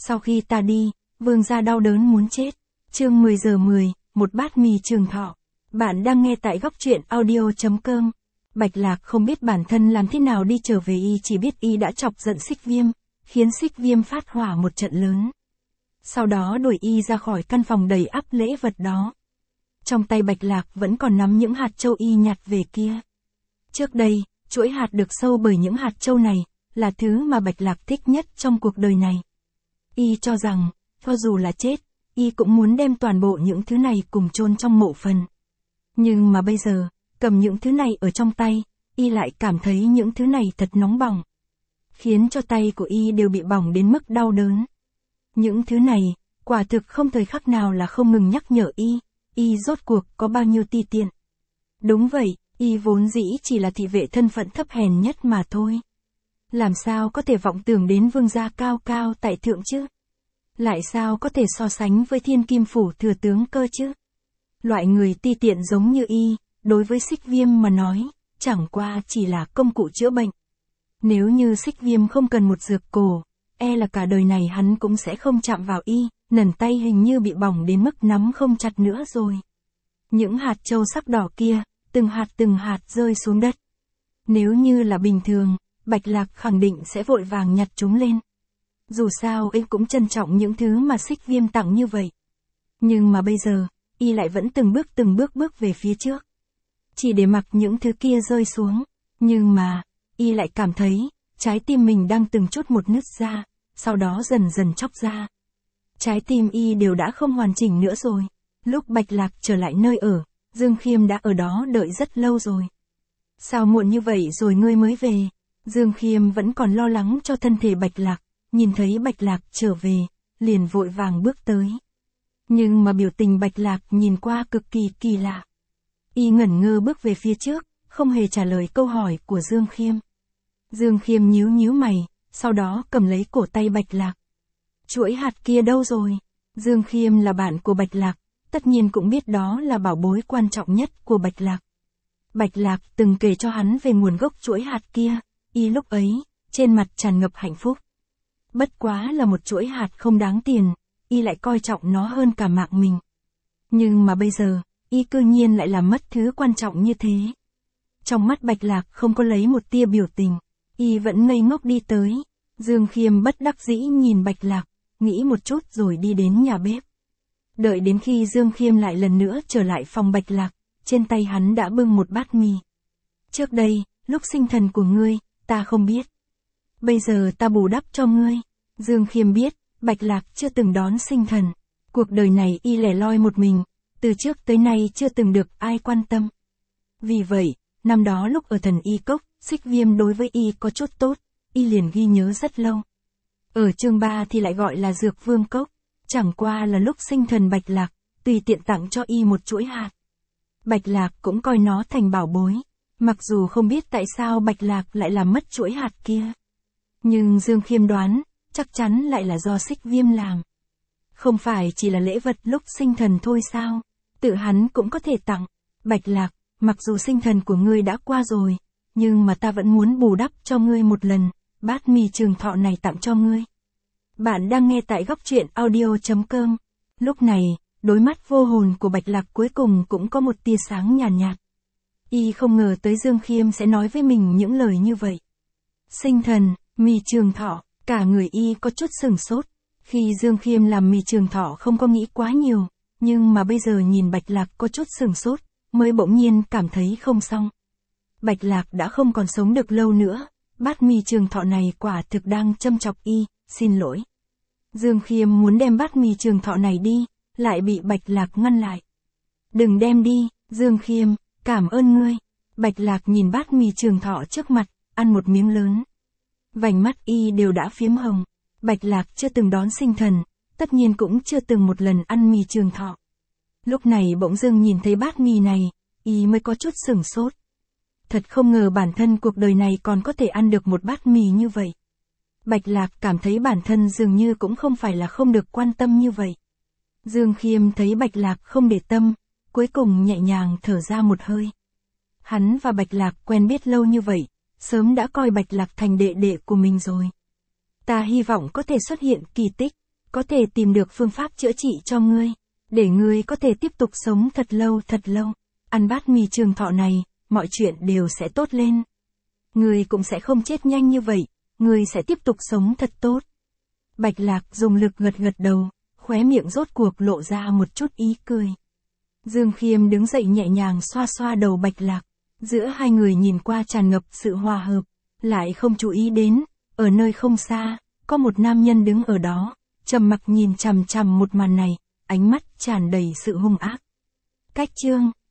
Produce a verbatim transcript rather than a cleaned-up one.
Sau khi ta đi, Vương gia đau đớn muốn chết. Chương mười giờ mười, một bát mì trường thọ. Bạn đang nghe tại góc truyện audio chấm com. Bạch Lạc không biết bản thân làm thế nào đi trở về, y chỉ biết y đã chọc giận Xích Viêm, khiến Xích Viêm phát hỏa một trận lớn. Sau đó đuổi y ra khỏi căn phòng đầy ắp lễ vật đó. Trong tay Bạch Lạc vẫn còn nắm những hạt châu y nhặt về kia. Trước đây, chuỗi hạt được sâu bởi những hạt châu này, là thứ mà Bạch Lạc thích nhất trong cuộc đời này. Y cho rằng, cho dù là chết, y cũng muốn đem toàn bộ những thứ này cùng chôn trong mộ phần. Nhưng mà bây giờ, cầm những thứ này ở trong tay, y lại cảm thấy những thứ này thật nóng bỏng. Khiến cho tay của y đều bị bỏng đến mức đau đớn. Những thứ này, quả thực không thời khắc nào là không ngừng nhắc nhở y, y rốt cuộc có bao nhiêu ti tiện. Đúng vậy, y vốn dĩ chỉ là thị vệ thân phận thấp hèn nhất mà thôi. Làm sao có thể vọng tưởng đến vương gia cao cao tại thượng chứ? Lại sao có thể so sánh với thiên kim phủ thừa tướng cơ chứ? Loại người ti tiện giống như y, đối với Xích Viêm mà nói, chẳng qua chỉ là công cụ chữa bệnh. Nếu như Xích Viêm không cần một dược cổ, e là cả đời này hắn cũng sẽ không chạm vào y, nần tay hình như bị bỏng đến mức nắm không chặt nữa rồi. Những hạt châu sắc đỏ kia, từng hạt từng hạt rơi xuống đất. Nếu như là bình thường, Bạch Lạc khẳng định sẽ vội vàng nhặt chúng lên. Dù sao y cũng trân trọng những thứ mà Xích Viêm tặng như vậy. Nhưng mà bây giờ, y lại vẫn từng bước từng bước bước về phía trước. Chỉ để mặc những thứ kia rơi xuống. Nhưng mà, y lại cảm thấy, trái tim mình đang từng chút một nứt ra, sau đó dần dần chóc ra. Trái tim y đều đã không hoàn chỉnh nữa rồi. Lúc Bạch Lạc trở lại nơi ở, Dương Khiêm đã ở đó đợi rất lâu rồi. Sao muộn như vậy rồi ngươi mới về? Dương Khiêm vẫn còn lo lắng cho thân thể Bạch Lạc, nhìn thấy Bạch Lạc trở về, liền vội vàng bước tới. Nhưng mà biểu tình Bạch Lạc nhìn qua cực kỳ kỳ lạ. Y ngẩn ngơ bước về phía trước, không hề trả lời câu hỏi của Dương Khiêm. Dương Khiêm nhíu nhíu mày, sau đó cầm lấy cổ tay Bạch Lạc. Chuỗi hạt kia đâu rồi? Dương Khiêm là bạn của Bạch Lạc, tất nhiên cũng biết đó là bảo bối quan trọng nhất của Bạch Lạc. Bạch Lạc từng kể cho hắn về nguồn gốc chuỗi hạt kia, y lúc ấy, trên mặt tràn ngập hạnh phúc. Bất quá là một chuỗi hạt không đáng tiền, y lại coi trọng nó hơn cả mạng mình. Nhưng mà bây giờ, y cư nhiên lại làm mất thứ quan trọng như thế. Trong mắt Bạch Lạc không có lấy một tia biểu tình, y vẫn ngây ngốc đi tới. Dương Khiêm bất đắc dĩ nhìn Bạch Lạc, nghĩ một chút rồi đi đến nhà bếp. Đợi đến khi Dương Khiêm lại lần nữa trở lại phòng Bạch Lạc, trên tay hắn đã bưng một bát mì. Trước đây, lúc sinh thần của ngươi, ta không biết. Bây giờ ta bù đắp cho ngươi. Dương Khiêm biết, Bạch Lạc chưa từng đón sinh thần. Cuộc đời này y lẻ loi một mình, từ trước tới nay chưa từng được ai quan tâm. Vì vậy, năm đó lúc ở Thần Y Cốc, Xích Viêm đối với y có chút tốt, y liền ghi nhớ rất lâu. Ở chương ba thì lại gọi là Dược Vương Cốc, chẳng qua là lúc sinh thần Bạch Lạc, tùy tiện tặng cho y một chuỗi hạt. Bạch Lạc cũng coi nó thành bảo bối, mặc dù không biết tại sao Bạch Lạc lại làm mất chuỗi hạt kia. Nhưng Dương Khiêm đoán, chắc chắn lại là do Xích Viêm làm. Không phải chỉ là lễ vật lúc sinh thần thôi sao, tự hắn cũng có thể tặng. Bạch Lạc, mặc dù sinh thần của ngươi đã qua rồi, nhưng mà ta vẫn muốn bù đắp cho ngươi một lần, bát mì trường thọ này tặng cho ngươi. Bạn đang nghe tại góc truyện audio chấm com. Lúc này, đôi mắt vô hồn của Bạch Lạc cuối cùng cũng có một tia sáng nhàn nhạt, nhạt. Y không ngờ tới Dương Khiêm sẽ nói với mình những lời như vậy. Sinh thần, mì trường thọ, cả người y có chút sửng sốt. Khi Dương Khiêm làm mì trường thọ không có nghĩ quá nhiều, nhưng mà bây giờ nhìn Bạch Lạc có chút sửng sốt, mới bỗng nhiên cảm thấy không xong. Bạch Lạc đã không còn sống được lâu nữa, bát mì trường thọ này quả thực đang châm chọc y, xin lỗi. Dương Khiêm muốn đem bát mì trường thọ này đi, lại bị Bạch Lạc ngăn lại. Đừng đem đi, Dương Khiêm, cảm ơn ngươi. Bạch Lạc nhìn bát mì trường thọ trước mặt, ăn một miếng lớn. Vành mắt y đều đã phiếm hồng. Bạch Lạc chưa từng đón sinh thần, tất nhiên cũng chưa từng một lần ăn mì trường thọ. Lúc này bỗng dưng nhìn thấy bát mì này, y mới có chút sửng sốt. Thật không ngờ bản thân cuộc đời này còn có thể ăn được một bát mì như vậy. Bạch Lạc cảm thấy bản thân dường như cũng không phải là không được quan tâm như vậy. Dương Khiêm thấy Bạch Lạc không để tâm, cuối cùng nhẹ nhàng thở ra một hơi. Hắn và Bạch Lạc quen biết lâu như vậy, sớm đã coi Bạch Lạc thành đệ đệ của mình rồi. Ta hy vọng có thể xuất hiện kỳ tích, có thể tìm được phương pháp chữa trị cho ngươi, để ngươi có thể tiếp tục sống thật lâu thật lâu. Ăn bát mì trường thọ này, mọi chuyện đều sẽ tốt lên. Ngươi cũng sẽ không chết nhanh như vậy, ngươi sẽ tiếp tục sống thật tốt. Bạch Lạc dùng lực gật gật đầu, khóe miệng rốt cuộc lộ ra một chút ý cười. Dương Khiêm đứng dậy nhẹ nhàng xoa xoa đầu Bạch Lạc. Giữa hai người nhìn qua tràn ngập sự hòa hợp, lại không chú ý đến, ở nơi không xa, có một nam nhân đứng ở đó, trầm mặc nhìn chằm chằm một màn này, ánh mắt tràn đầy sự hung ác. Cách chương